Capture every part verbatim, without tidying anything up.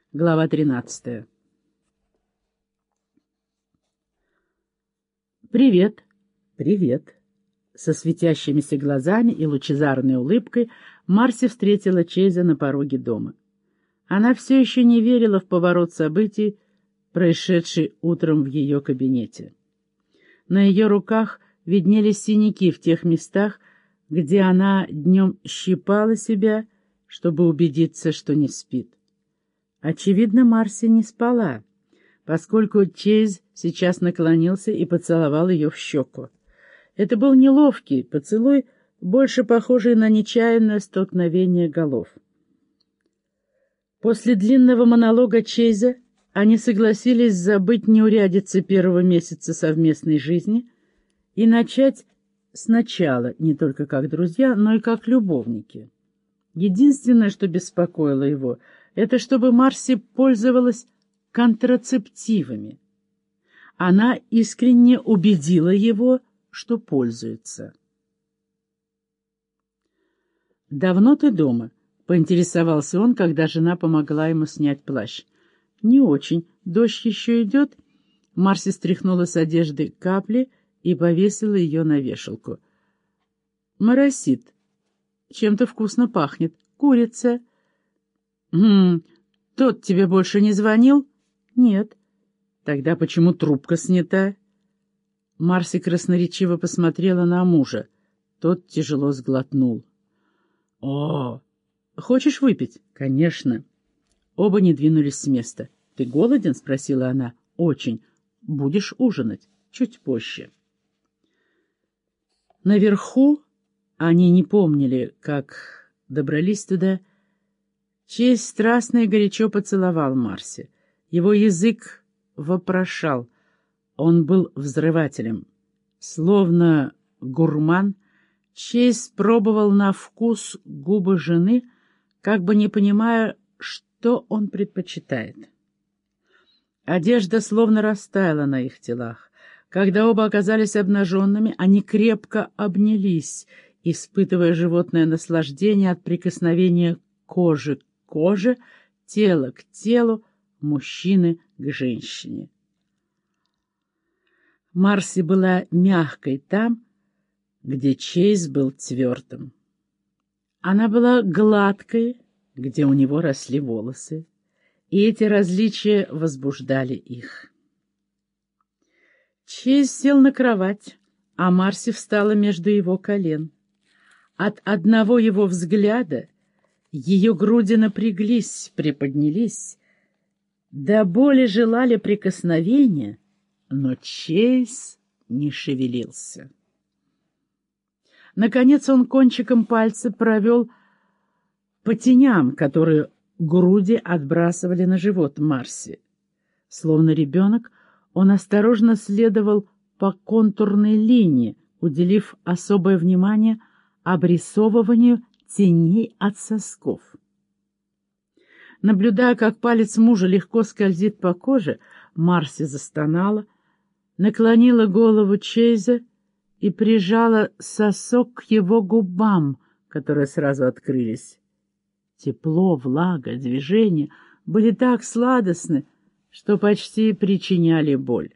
Глава тринадцатая. «Привет!» «Привет!» Со светящимися глазами и лучезарной улыбкой Марси встретила Чейза на пороге дома. Она все еще не верила в поворот событий, происшедший утром в ее кабинете. На ее руках виднелись синяки в тех местах, где она днем щипала себя, чтобы убедиться, что не спит. Очевидно, Марси не спала, поскольку Чейз сейчас наклонился и поцеловал ее в щеку. Это был неловкий поцелуй, больше похожий на нечаянное столкновение голов. После длинного монолога Чейза они согласились забыть неурядицы первого месяца совместной жизни и начать сначала не только как друзья, но и как любовники. Единственное, что беспокоило его, это чтобы Марси пользовалась контрацептивами. Она искренне убедила его, что пользуется. «Давно ты дома?» — поинтересовался он, когда жена помогла ему снять плащ. «Не очень. Дождь еще идет?» Марси стряхнула с одежды капли и повесила ее на вешалку. «Моросит. Чем-то вкусно пахнет. Курица». «Хм, тот тебе больше не звонил?» «Нет». «Тогда почему трубка снята?» Марси красноречиво посмотрела на мужа. Тот тяжело сглотнул. «О, хочешь выпить?» «Конечно». Оба не двинулись с места. «Ты голоден?» — спросила она. «Очень. Будешь ужинать. Чуть позже». Наверху, они не помнили, как добрались туда, Чейз страстно и горячо поцеловал Марси. Его язык вопрошал. Он был взрывателем. Словно гурман, Чейз пробовал на вкус губы жены, как бы не понимая, что он предпочитает. Одежда словно растаяла на их телах. Когда оба оказались обнаженными, они крепко обнялись, испытывая животное наслаждение от прикосновения кожи к коже, тела к телу, мужчины к женщине. Марси была мягкой там, где Чейз был твердым. Она была гладкой, где у него росли волосы, и эти различия возбуждали их. Чейз сел на кровать, а Марси встала между его колен. От одного его взгляда ее груди напряглись, приподнялись, до боли желали прикосновения, но Чейз не шевелился. Наконец он кончиком пальца провел по теням, которые груди отбрасывали на живот Марси. Словно ребенок, он осторожно следовал по контурной линии, уделив особое внимание обрисовыванию теней от сосков. Наблюдая, как палец мужа легко скользит по коже, Марси застонала, наклонила голову Чейза и прижала сосок к его губам, которые сразу открылись. Тепло, влага, движение были так сладостны, что почти причиняли боль.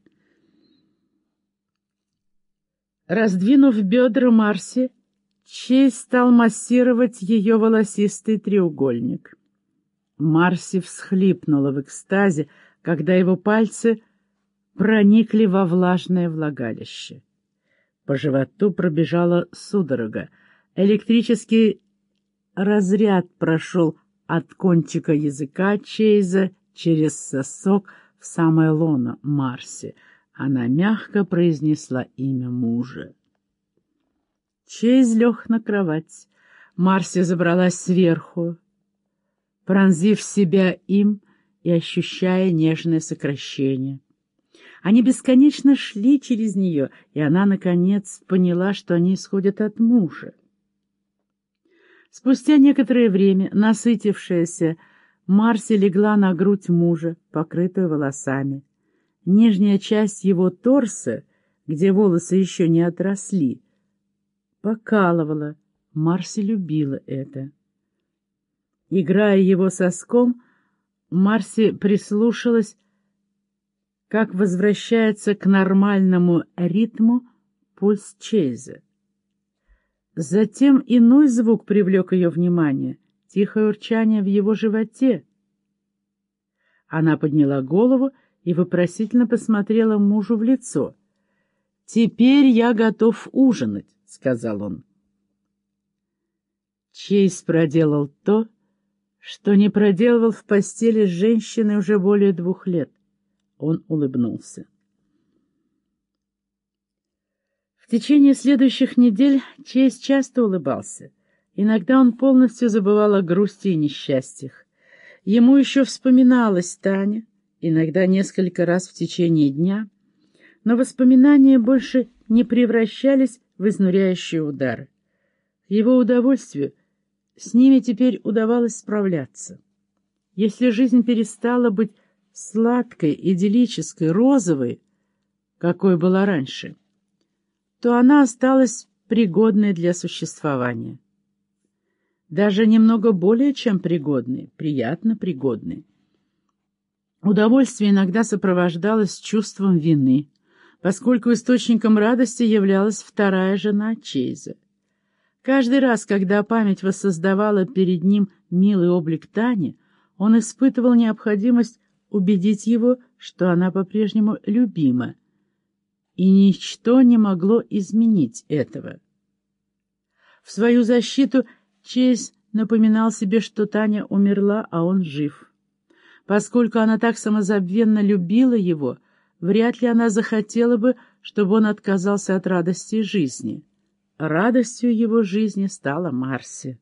Раздвинув бедра Марси, Чейз стал массировать ее волосистый треугольник. Марси всхлипнула в экстазе, когда его пальцы проникли во влажное влагалище. По животу пробежала судорога. Электрический разряд прошел от кончика языка Чейза через сосок в самое лоно Марси. Она мягко произнесла имя мужа. Чейз лег на кровать. Марси забралась сверху, пронзив себя им и ощущая нежное сокращение. Они бесконечно шли через нее, и она, наконец, поняла, что они исходят от мужа. Спустя некоторое время, насытившаяся, Марси легла на грудь мужа, покрытую волосами. Нижняя часть его торса, где волосы еще не отросли, покалывала. Марси любила это. Играя его соском, Марси прислушалась, как возвращается к нормальному ритму пульс Чейза. Затем иной звук привлек ее внимание — тихое урчание в его животе. Она подняла голову и вопросительно посмотрела мужу в лицо. «Теперь я готов ужинать», — сказал он. Чейз проделал то, что не проделывал в постели с женщиной уже более двух лет. Он улыбнулся. В течение следующих недель Чейз часто улыбался. Иногда он полностью забывал о грусти и несчастьях. Ему еще вспоминалась Таня, иногда несколько раз в течение дня, но воспоминания больше не превращались в изнуряющие удары. К его удовольствию с ними теперь удавалось справляться. Если жизнь перестала быть сладкой, идиллической, розовой, какой была раньше, то она осталась пригодной для существования. Даже немного более чем пригодной, приятно пригодной. Удовольствие иногда сопровождалось чувством вины, поскольку источником радости являлась вторая жена Чейза. Каждый раз, когда память воссоздавала перед ним милый облик Тани, он испытывал необходимость убедить его, что она по-прежнему любима, и ничто не могло изменить этого. В свою защиту Чейз напоминал себе, что Таня умерла, а он жив. Поскольку она так самозабвенно любила его, вряд ли она захотела бы, чтобы он отказался от радости жизни. Радостью его жизни стала Марси.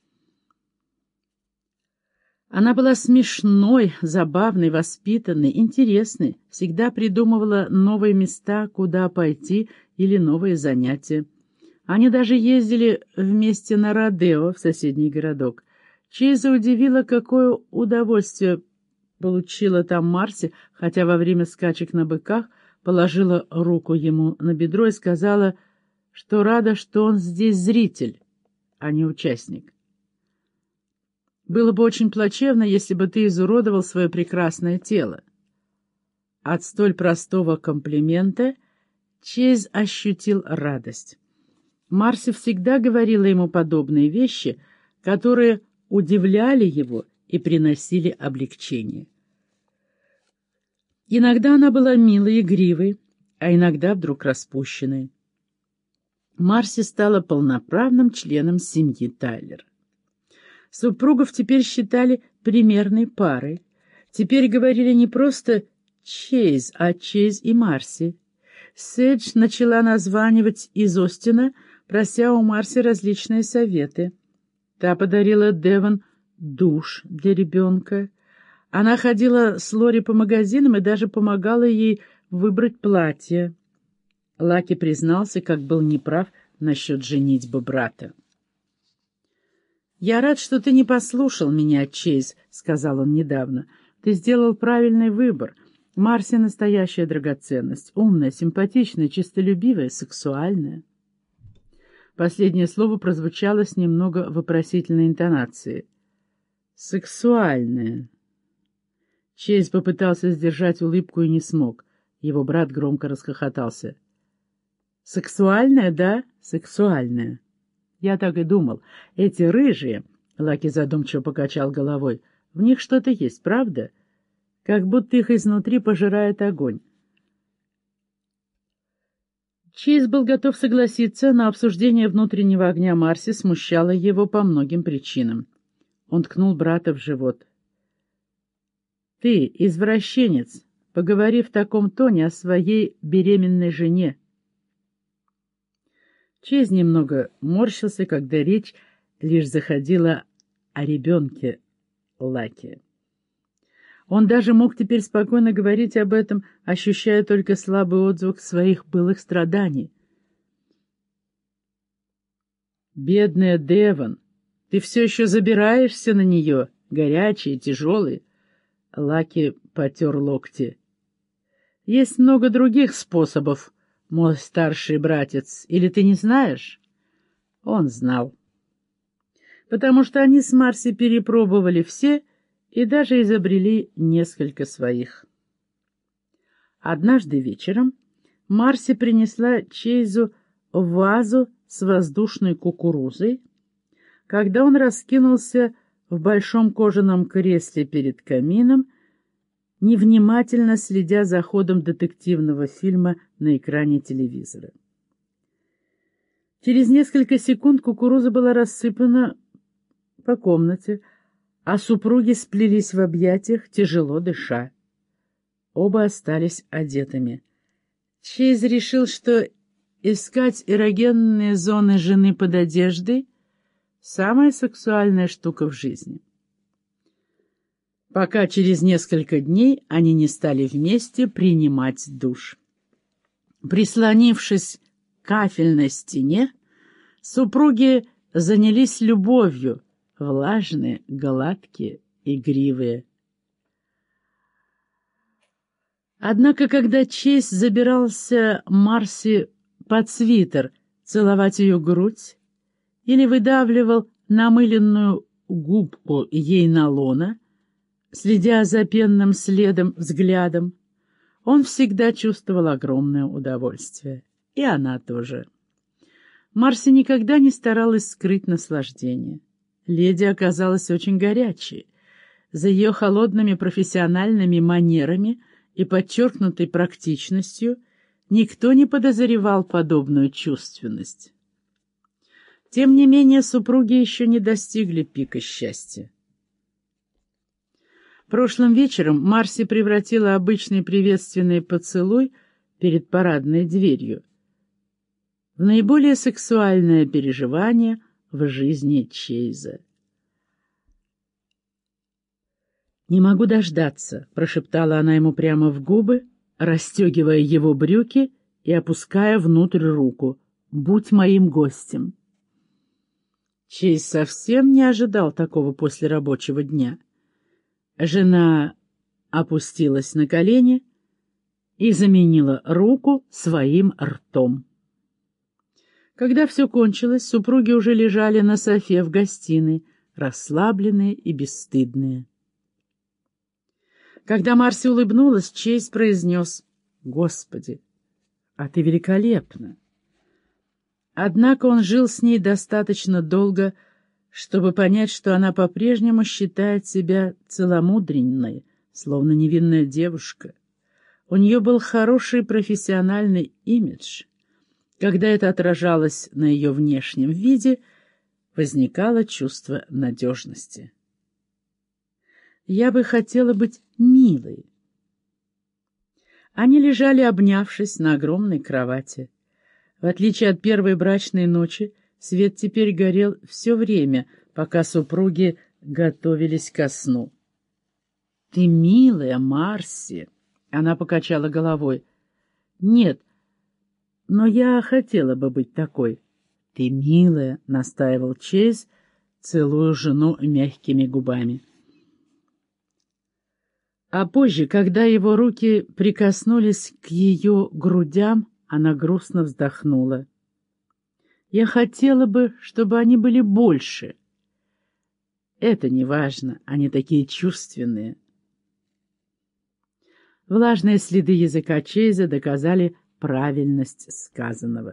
Она была смешной, забавной, воспитанной, интересной, всегда придумывала новые места, куда пойти или новые занятия. Они даже ездили вместе на родео в соседний городок. Чейза удивило, какое удовольствие получила там Марси, хотя во время скачек на быках положила руку ему на бедро и сказала, что рада, что он здесь зритель, а не участник. Было бы очень плачевно, если бы ты изуродовал свое прекрасное тело. От столь простого комплимента Чейз ощутил радость. Марси всегда говорила ему подобные вещи, которые удивляли его и приносили облегчение. Иногда она была милой и игривой, а иногда вдруг распущенной. Марси стала полноправным членом семьи Тайлер. Супругов теперь считали примерной парой. Теперь говорили не просто Чейз, а Чейз и Марси. Седж начала названивать из Остина, прося у Марси различные советы. Та подарила Девон душ для ребенка. Она ходила с Лори по магазинам и даже помогала ей выбрать платье. Лаки признался, как был неправ насчет женитьбы брата. «Я рад, что ты не послушал меня, Чейз», — сказал он недавно. «Ты сделал правильный выбор. Марси — настоящая драгоценность, умная, симпатичная, честолюбивая, сексуальная». Последнее слово прозвучало с немного вопросительной интонацией. «Сексуальная». Чейз попытался сдержать улыбку и не смог. Его брат громко расхохотался. «Сексуальная, да? Сексуальная». «Я так и думал. Эти рыжие...» — Лаки задумчиво покачал головой. «В них что-то есть, правда? Как будто их изнутри пожирает огонь». Чейз был готов согласиться, но обсуждение внутреннего огня Марси смущало его по многим причинам. Он ткнул брата в живот. «Ты, извращенец, поговори в таком тоне о своей беременной жене». Чейз немного морщился, когда речь лишь заходила о ребенке Лаки. Он даже мог теперь спокойно говорить об этом, ощущая только слабый отзвук своих былых страданий. «Бедная Девон, ты все еще забираешься на нее, горячий, тяжелый?» Лаки потер локти. «Есть много других способов, мой старший братец, или ты не знаешь?» Он знал. Потому что они с Марси перепробовали все и даже изобрели несколько своих. Однажды вечером Марси принесла Чейзу вазу с воздушной кукурузой, когда он раскинулся в большом кожаном кресле перед камином, невнимательно следя за ходом детективного фильма на экране телевизора. Через несколько секунд кукуруза была рассыпана по комнате, а супруги сплелись в объятиях, тяжело дыша. Оба остались одетыми. Чейз решил, что искать эрогенные зоны жены под одеждой — самая сексуальная штука в жизни. Пока через несколько дней они не стали вместе принимать душ. Прислонившись к кафельной стене, супруги занялись любовью, влажные, гладкие, игривые. Однако, когда Чейз забирался Марси под свитер целовать ее грудь или выдавливал намыленную губку ей на лоно, следя за пенным следом взглядом, он всегда чувствовал огромное удовольствие. И она тоже. Марси никогда не старалась скрыть наслаждение. Леди оказалась очень горячей. За ее холодными профессиональными манерами и подчеркнутой практичностью никто не подозревал подобную чувственность. Тем не менее, супруги еще не достигли пика счастья. Прошлым вечером Марси превратила обычный приветственный поцелуй перед парадной дверью в наиболее сексуальное переживание в жизни Чейза. «Не могу дождаться», — прошептала она ему прямо в губы, расстегивая его брюки и опуская внутрь руку. «Будь моим гостем». Чейз совсем не ожидал такого после рабочего дня. Жена опустилась на колени и заменила руку своим ртом. Когда все кончилось, супруги уже лежали на софе в гостиной, расслабленные и бесстыдные. Когда Марси улыбнулась, Чейз произнес: «Господи, а ты великолепна!» Однако он жил с ней достаточно долго, чтобы понять, что она по-прежнему считает себя целомудренной, словно невинная девушка. У нее был хороший профессиональный имидж. Когда это отражалось на ее внешнем виде, возникало чувство надежности. «Я бы хотела быть милой». Они лежали, обнявшись, на огромной кровати. В отличие от первой брачной ночи, свет теперь горел все время, пока супруги готовились ко сну. «Ты милая, Марси!» — она покачала головой. «Нет, но я хотела бы быть такой». «Ты милая!» — настаивал Чейз, целуя жену мягкими губами. А позже, когда его руки прикоснулись к ее грудям, она грустно вздохнула. «Я хотела бы, чтобы они были больше». «Это не важно, они такие чувственные». Влажные следы языка Чейза доказали правильность сказанного.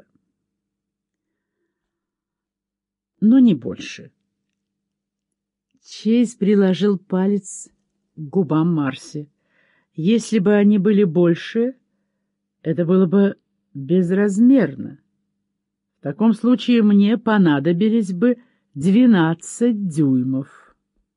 Но не больше. Чейз приложил палец к губам Марси. «Если бы они были больше, это было бы безразмерно. В таком случае мне понадобились бы двенадцать дюймов».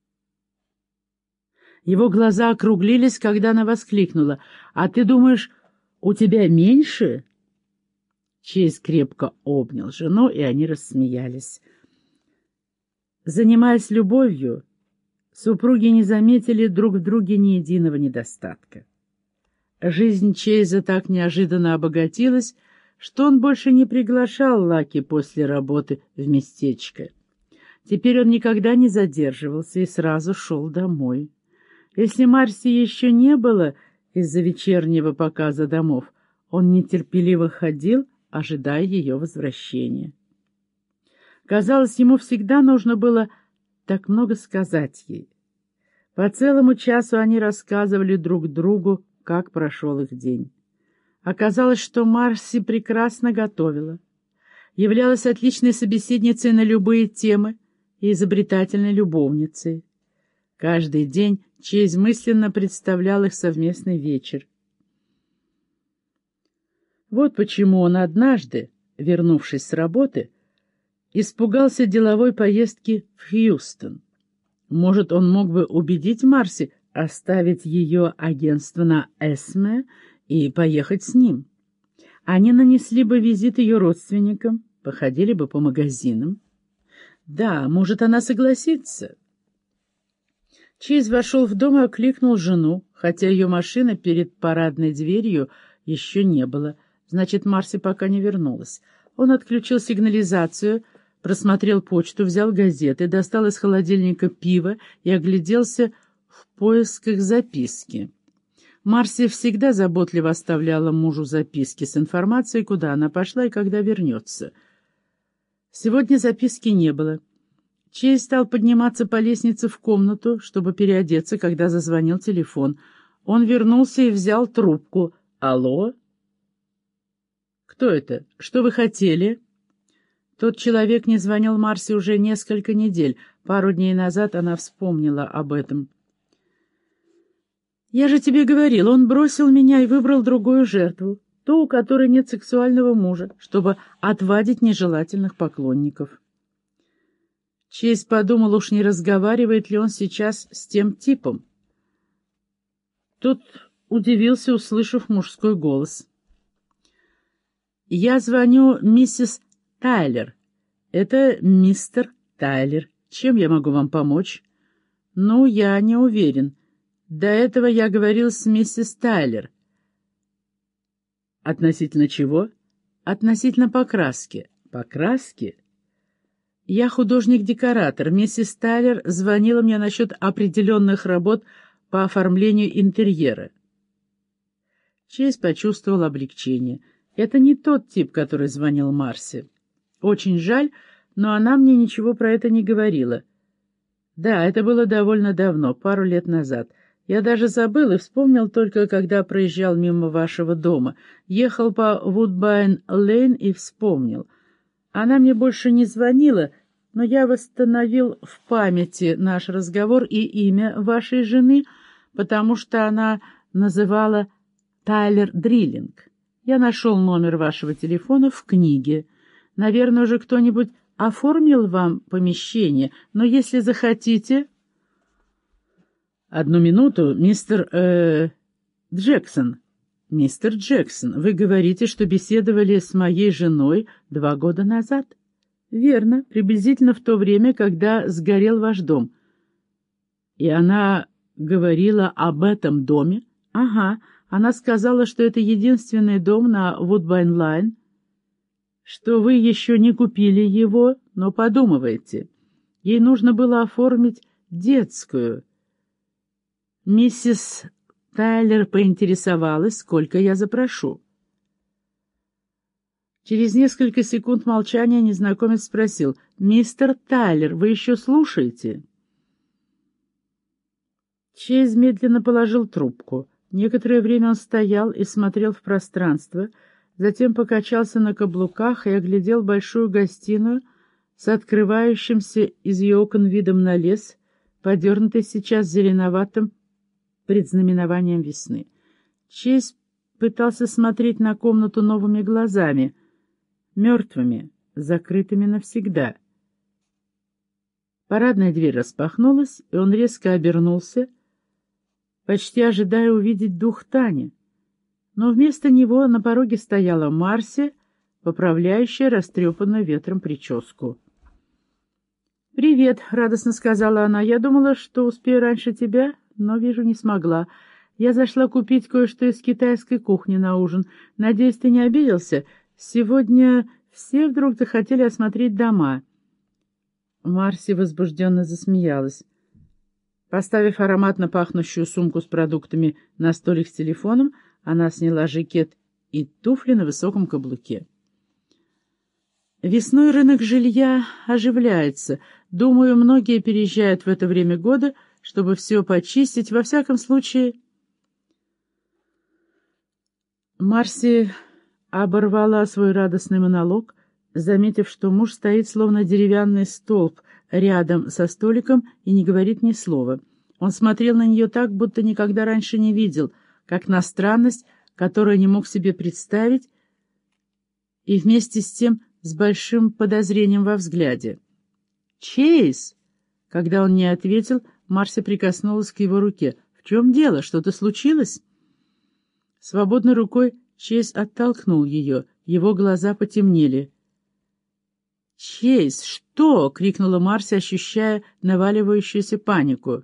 Его глаза округлились, когда она воскликнула: «А ты думаешь, у тебя меньше?» Чейз крепко обнял жену, и они рассмеялись. Занимаясь любовью, супруги не заметили друг в друге ни единого недостатка. Жизнь Чейза так неожиданно обогатилась, что он больше не приглашал Лаки после работы в местечко. Теперь он никогда не задерживался и сразу шел домой. Если Марси еще не было из-за вечернего показа домов, он нетерпеливо ходил, ожидая ее возвращения. Казалось, ему всегда нужно было так много сказать ей. По целому часу они рассказывали друг другу, как прошел их день. Оказалось, что Марси прекрасно готовила, являлась отличной собеседницей на любые темы и изобретательной любовницей. Каждый день Чейз мысленно представлял их совместный вечер. Вот почему он однажды, вернувшись с работы, испугался деловой поездки в Хьюстон. Может, он мог бы убедить Марси оставить ее агентство на Эсме и поехать с ним. Они нанесли бы визит ее родственникам, походили бы по магазинам. Да, может, она согласится. Чейз вошел в дом и окликнул жену, хотя ее машины перед парадной дверью еще не было. Значит, Марси пока не вернулась. Он отключил сигнализацию, просмотрел почту, взял газеты, достал из холодильника пиво и огляделся в поисках записки. Марси всегда заботливо оставляла мужу записки с информацией, куда она пошла и когда вернется. Сегодня записки не было. Чейз стал подниматься по лестнице в комнату, чтобы переодеться, когда зазвонил телефон. Он вернулся и взял трубку. «Алло?» «Кто это? Что вы хотели?» Тот человек не звонил Марси уже несколько недель. Пару дней назад она вспомнила об этом. «Я же тебе говорил, он бросил меня и выбрал другую жертву, ту, у которой нет сексуального мужа, чтобы отвадить нежелательных поклонников». Чейз подумал, уж не разговаривает ли он сейчас с тем типом. Тот удивился, услышав мужской голос. «Я звоню миссис Тайлер. Это мистер Тайлер. Чем я могу вам помочь?» «Ну, я не уверен. До этого я говорил с миссис Тайлер». «Относительно чего?» «Относительно покраски». «Покраски?» «Я художник-декоратор. Миссис Тайлер звонила мне насчет определенных работ по оформлению интерьера». Чейз почувствовал облегчение. Это не тот тип, который звонил Марси. Очень жаль, но она мне ничего про это не говорила. Да, это было довольно давно, пару лет назад. Я даже забыл и вспомнил только, когда проезжал мимо вашего дома. Ехал по Вудбайн-Лейн и вспомнил. Она мне больше не звонила, но я восстановил в памяти наш разговор и имя вашей жены, потому что она называла Тайлер Дриллинг. Я нашел номер вашего телефона в книге. Наверное, уже кто-нибудь оформил вам помещение, но если захотите... Одну минуту, мистер... Э, Джексон. Мистер Джексон, вы говорите, что беседовали с моей женой два года назад? Верно, приблизительно в то время, когда сгорел ваш дом. И она говорила об этом доме? Ага. Она сказала, что это единственный дом на Вудбайн-Лайн, что вы еще не купили его, но подумываете. Ей нужно было оформить детскую. Миссис Тайлер поинтересовалась, сколько я запрошу. Через несколько секунд молчания незнакомец спросил: «Мистер Тайлер, вы еще слушаете?» Чейз медленно положил трубку. Некоторое время он стоял и смотрел в пространство, затем покачался на каблуках и оглядел большую гостиную с открывающимся из ее окон видом на лес, подернутый сейчас зеленоватым предзнаменованием весны. Чейз пытался смотреть на комнату новыми глазами, мертвыми, закрытыми навсегда. Парадная дверь распахнулась, и он резко обернулся, почти ожидая увидеть дух Тани. Но вместо него на пороге стояла Марси, поправляющая растрепанную ветром прическу. «Привет», — радостно сказала она. «Я думала, что успею раньше тебя, но, вижу, не смогла. Я зашла купить кое-что из китайской кухни на ужин. Надеюсь, ты не обиделся? Сегодня все вдруг захотели осмотреть дома». Марси возбужденно засмеялась. Поставив ароматно пахнущую сумку с продуктами на столик с телефоном, она сняла жакет и туфли на высоком каблуке. Весной рынок жилья оживляется. Думаю, многие переезжают в это время года, чтобы все почистить. Во всяком случае...» Марси оборвала свой радостный монолог, заметив, что муж стоит словно деревянный столб рядом со столиком и не говорит ни слова. Он смотрел на нее так, будто никогда раньше не видел, как на странность, которую не мог себе представить, и вместе с тем с большим подозрением во взгляде. «Чейз!» Когда он не ответил, Марси прикоснулась к его руке. «В чем дело? Что-то случилось?» Свободной рукой Чейз оттолкнул ее. Его глаза потемнели. «Чейз, что?» — крикнула Марси, ощущая наваливающуюся панику.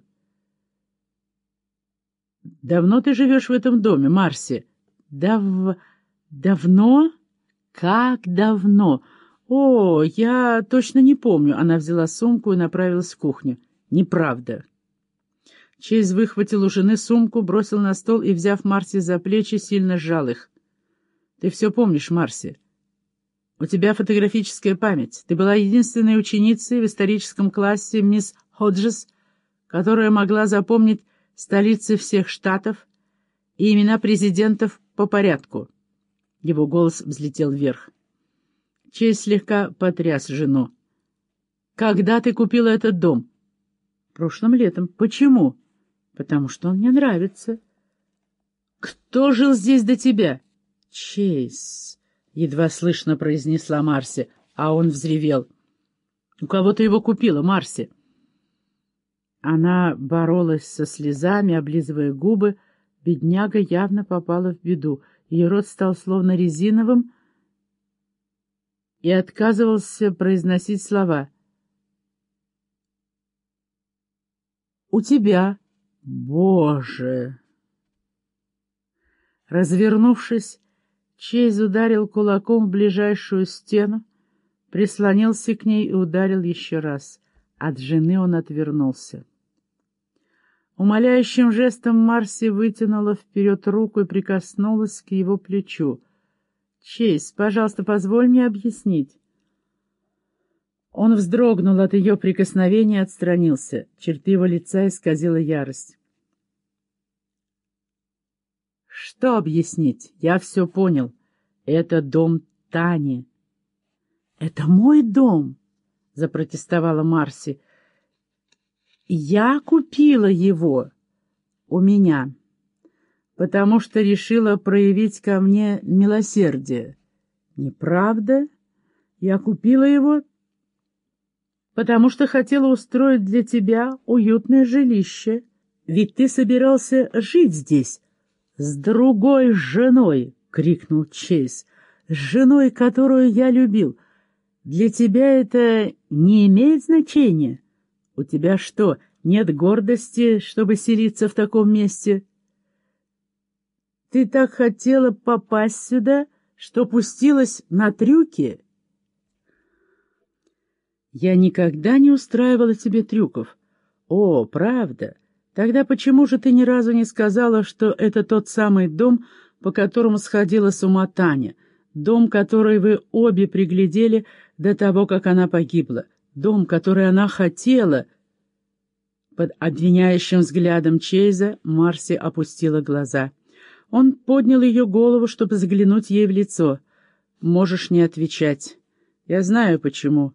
«Давно ты живешь в этом доме, Марси?» «Дав... давно? Как давно? О, я точно не помню». Она взяла сумку и направилась в кухню. «Неправда». Чейз выхватил у жены сумку, бросил на стол и, взяв Марси за плечи, сильно сжал их. «Ты все помнишь, Марси. У тебя фотографическая память. Ты была единственной ученицей в историческом классе мисс Ходжес, которая могла запомнить столицы всех штатов и имена президентов по порядку». Его голос взлетел вверх. Чейз слегка потряс жену. «Когда ты купила этот дом?» «Прошлым летом». «Почему?» «Потому что он мне нравится». «Кто жил здесь до тебя?» «Чейз», — едва слышно произнесла Марси, а он взревел. «У кого ты его купила, Марси?» Она боролась со слезами, облизывая губы. Бедняга явно попала в беду. Ее рот стал словно резиновым и отказывался произносить слова. «У тебя». «Боже!» Развернувшись, Чейз ударил кулаком в ближайшую стену, прислонился к ней и ударил еще раз. От жены он отвернулся. Умоляющим жестом Марси вытянула вперед руку и прикоснулась к его плечу. «Чейз, пожалуйста, позволь мне объяснить». Он вздрогнул от ее прикосновения и отстранился. Черты его лица исказила ярость. «Что объяснить? Я все понял. Это дом Тани». «Это мой дом», — запротестовала Марси. «Я купила его у меня, потому что решила проявить ко мне милосердие». «Неправда? Я купила его, потому что хотела устроить для тебя уютное жилище. Ведь ты собирался жить здесь с другой женой», — крикнул Чейз, — «с женой, которую я любил. Для тебя это не имеет значения? У тебя что, нет гордости, чтобы селиться в таком месте? Ты так хотела попасть сюда, что пустилась на трюки?» «Я никогда не устраивала тебе трюков». «О, правда? Тогда почему же ты ни разу не сказала, что это тот самый дом, по которому сходила с ума Таня, дом, который вы обе приглядели до того, как она погибла, дом, который она хотела?» Под обвиняющим взглядом Чейза Марси опустила глаза. Он поднял ее голову, чтобы заглянуть ей в лицо. «Можешь не отвечать. Я знаю, почему.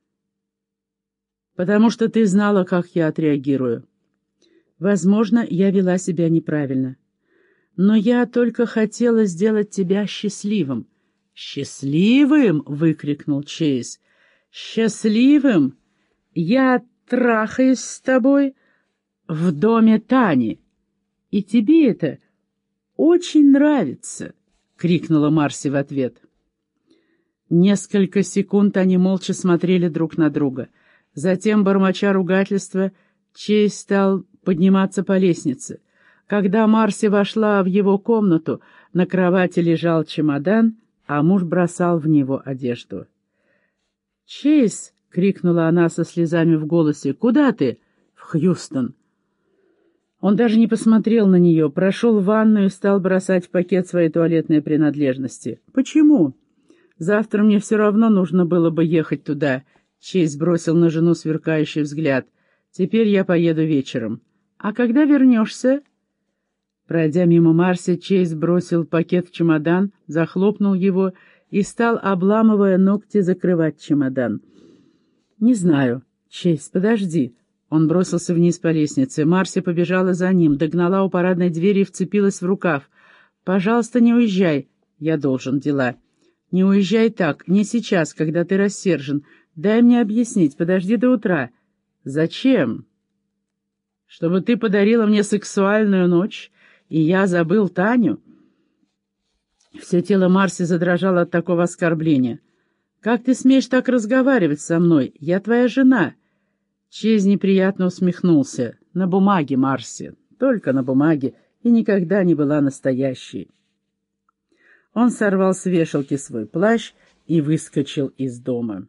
Потому что ты знала, как я отреагирую. Возможно, я вела себя неправильно. Но я только хотела сделать тебя счастливым». «Счастливым?» — выкрикнул Чейз. «Счастливым? Я трахаюсь с тобой в доме Тани. И тебе это очень нравится!» — крикнула Марси в ответ. Несколько секунд они молча смотрели друг на друга. Затем, бормоча ругательства, Чейз стал подниматься по лестнице. Когда Марси вошла в его комнату, на кровати лежал чемодан, а муж бросал в него одежду. «Чейз!» — крикнула она со слезами в голосе. «Куда ты?» «В Хьюстон». Он даже не посмотрел на нее, прошел в ванную и стал бросать в пакет свои туалетные принадлежности. «Почему?» «Завтра мне все равно нужно было бы ехать туда». Чейз бросил на жену сверкающий взгляд. «Теперь я поеду вечером». «А когда вернешься?» Пройдя мимо Марси, Чейз бросил пакет в чемодан, захлопнул его и стал, обламывая ногти, закрывать чемодан. «Не знаю. Чейз, подожди». Он бросился вниз по лестнице. Марси побежала за ним, догнала у парадной двери и вцепилась в рукав. «Пожалуйста, не уезжай. Я должен дела. Не уезжай так, не сейчас, когда ты рассержен. Дай мне объяснить, подожди до утра». «Зачем?» «Чтобы ты подарила мне сексуальную ночь, и я забыл Таню?» Все тело Марси задрожало от такого оскорбления. «Как ты смеешь так разговаривать со мной? Я твоя жена». Чейз неприятно усмехнулся. «На бумаге, Марси, только на бумаге, и никогда не была настоящей». Он сорвал с вешалки свой плащ и выскочил из дома.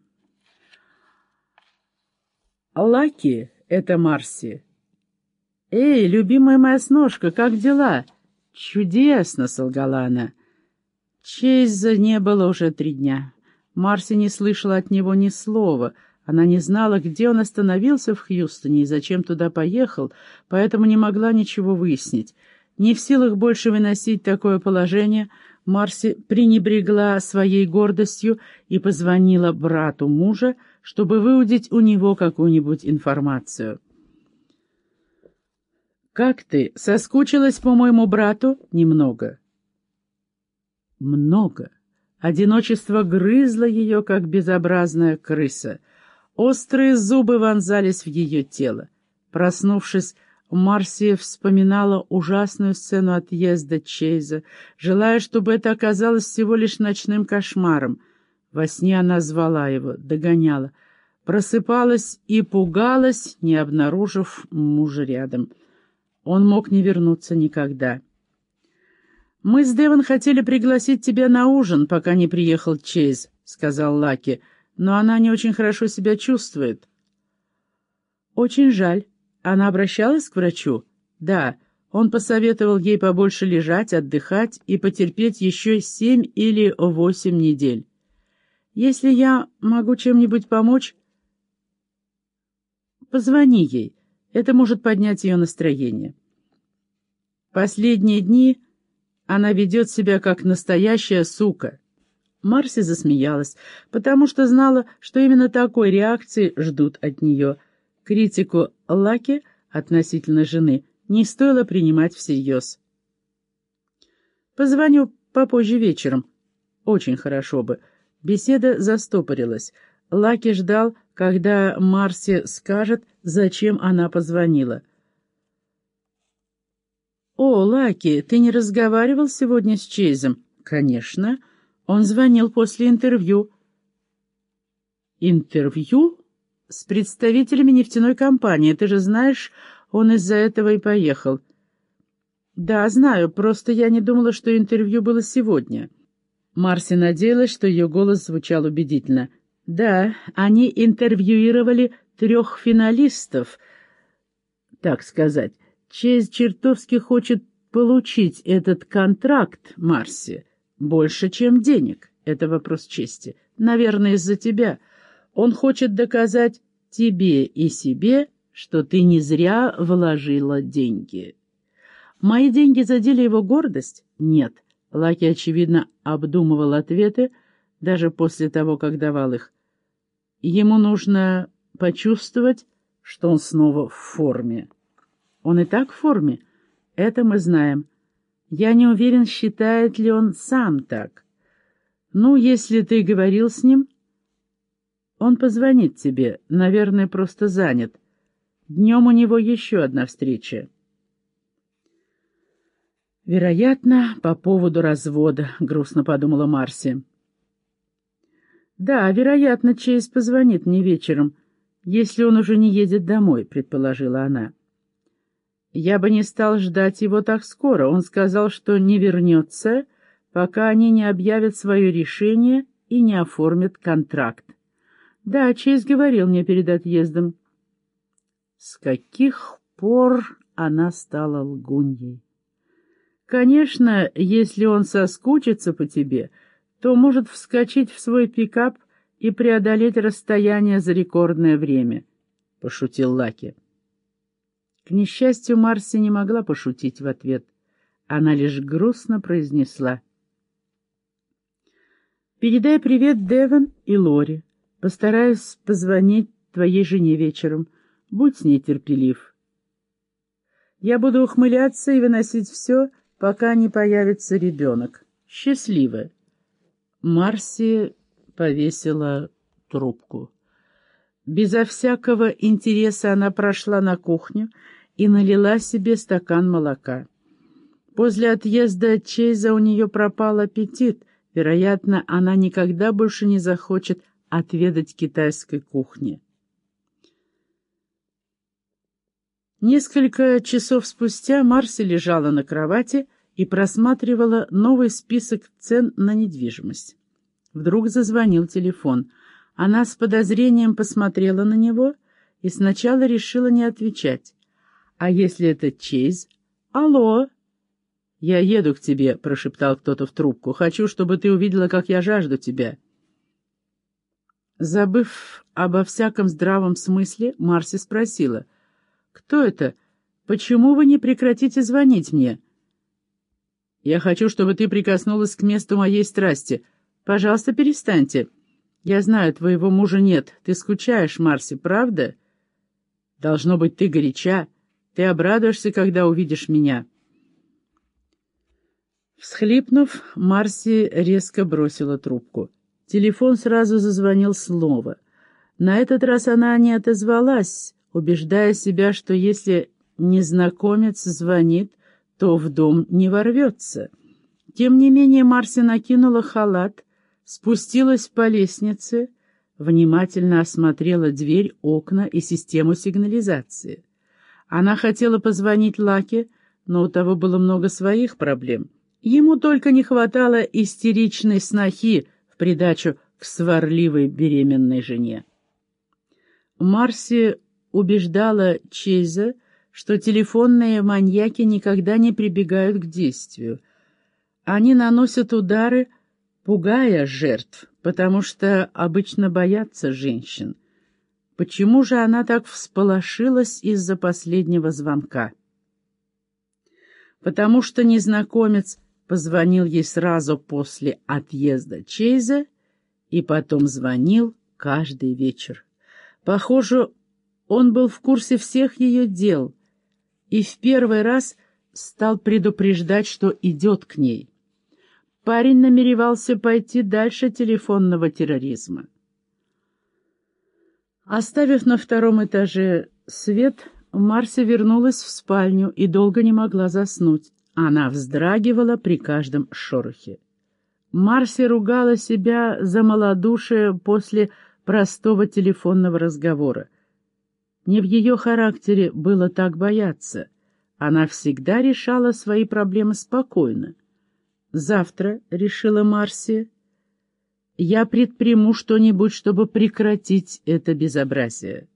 «Лаки, это Марси». «Эй, любимая моя сножка, как дела?» «Чудесно», — солгала она. Чейза не было уже три дня. Марси не слышала от него ни слова. Она не знала, где он остановился в Хьюстоне и зачем туда поехал, поэтому не могла ничего выяснить. Не в силах больше выносить такое положение, Марси пренебрегла своей гордостью и позвонила брату мужа, чтобы выудить у него какую-нибудь информацию. «Как ты? Соскучилась по моему брату?» «Немного». «Много». Одиночество грызло ее, как безобразная крыса. Острые зубы вонзались в ее тело. Проснувшись, Марси вспоминала ужасную сцену отъезда Чейза, желая, чтобы это оказалось всего лишь ночным кошмаром. Во сне она звала его, догоняла, просыпалась и пугалась, не обнаружив мужа рядом. Он мог не вернуться никогда. «Мы с Девон хотели пригласить тебя на ужин, пока не приехал Чейз», — сказал Лаки, — «но она не очень хорошо себя чувствует». «Очень жаль. Она обращалась к врачу?» «Да. Он посоветовал ей побольше лежать, отдыхать и потерпеть еще семь или восемь недель. Если я могу чем-нибудь помочь, позвони ей. Это может поднять ее настроение». Последние дни она ведет себя как настоящая сука. Марси засмеялась, потому что знала, что именно такой реакции ждут от нее. Критику Лаки относительно жены не стоило принимать всерьез. «Позвоню попозже вечером». «Очень хорошо бы». Беседа застопорилась. Лаки ждал, когда Марси скажет, зачем она позвонила. «О, Лаки, ты не разговаривал сегодня с Чейзом?» «Конечно. Он звонил после интервью». «Интервью? С представителями нефтяной компании. Ты же знаешь, он из-за этого и поехал». «Да, знаю, просто я не думала, что интервью было сегодня». Марси надеялась, что ее голос звучал убедительно. «Да, они интервьюировали трех финалистов, так сказать. Чейз чертовски хочет получить этот контракт, Марси. Больше, чем денег. Это вопрос чести. Наверное, из-за тебя. Он хочет доказать тебе и себе, что ты не зря вложила деньги». «Мои деньги задели его гордость?» «Нет». Лаки, очевидно, обдумывал ответы, даже после того, как давал их. Ему нужно почувствовать, что он снова в форме. Он и так в форме. Это мы знаем. Я не уверен, считает ли он сам так. Ну, если ты говорил с ним, он позвонит тебе, наверное, просто занят. Днем у него еще одна встреча. «Вероятно, по поводу развода», — грустно подумала Марси. «Да, вероятно, Чейз позвонит мне вечером, если он уже не едет домой», — предположила она. «Я бы не стал ждать его так скоро. Он сказал, что не вернется, пока они не объявят свое решение и не оформят контракт. Да, Чейз говорил мне перед отъездом». С каких пор она стала лгуньей? «Конечно, если он соскучится по тебе, то может вскочить в свой пикап и преодолеть расстояние за рекордное время», — пошутил Лаки. К несчастью, Марси не могла пошутить в ответ. Она лишь грустно произнесла: «Передай привет Девон и Лори. Постараюсь позвонить твоей жене вечером. Будь с ней терпелив. Я буду ухмыляться и выносить все, пока не появится ребенок. Счастливо». Марси повесила трубку. Безо всякого интереса она прошла на кухню и налила себе стакан молока. После отъезда Чейза у нее пропал аппетит. Вероятно, она никогда больше не захочет отведать китайской кухни. Несколько часов спустя Марси лежала на кровати и просматривала новый список цен на недвижимость. Вдруг зазвонил телефон. Она с подозрением посмотрела на него и сначала решила не отвечать. А если это Чейз? «Алло!» «Я еду к тебе», — прошептал кто-то в трубку. «Хочу, чтобы ты увидела, как я жажду тебя». Забыв обо всяком здравом смысле, Марси спросила: «Кто это? Почему вы не прекратите звонить мне?» «Я хочу, чтобы ты прикоснулась к месту моей страсти. Пожалуйста, перестаньте. Я знаю, твоего мужа нет. Ты скучаешь, Марси, правда? Должно быть, ты горяча. Ты обрадуешься, когда увидишь меня». Всхлипнув, Марси резко бросила трубку. Телефон сразу зазвонил снова. На этот раз она не отозвалась, убеждая себя, что если незнакомец звонит, то в дом не ворвется. Тем не менее Марси накинула халат, спустилась по лестнице, внимательно осмотрела дверь, окна и систему сигнализации. Она хотела позвонить Лаке, но у того было много своих проблем. Ему только не хватало истеричной снохи в придачу к сварливой беременной жене. Марси убеждала Чейза, что телефонные маньяки никогда не прибегают к действию. Они наносят удары, пугая жертв, потому что обычно боятся женщин. Почему же она так всполошилась из-за последнего звонка? Потому что незнакомец позвонил ей сразу после отъезда Чейза и потом звонил каждый вечер. Похоже, он был в курсе всех ее дел и в первый раз стал предупреждать, что идет к ней. Парень намеревался пойти дальше телефонного терроризма. Оставив на втором этаже свет, Марси вернулась в спальню и долго не могла заснуть. Она вздрагивала при каждом шорохе. Марси ругала себя за малодушие после простого телефонного разговора. Не в ее характере было так бояться. Она всегда решала свои проблемы спокойно. «Завтра», — решила Марси, — «я предприму что-нибудь, чтобы прекратить это безобразие».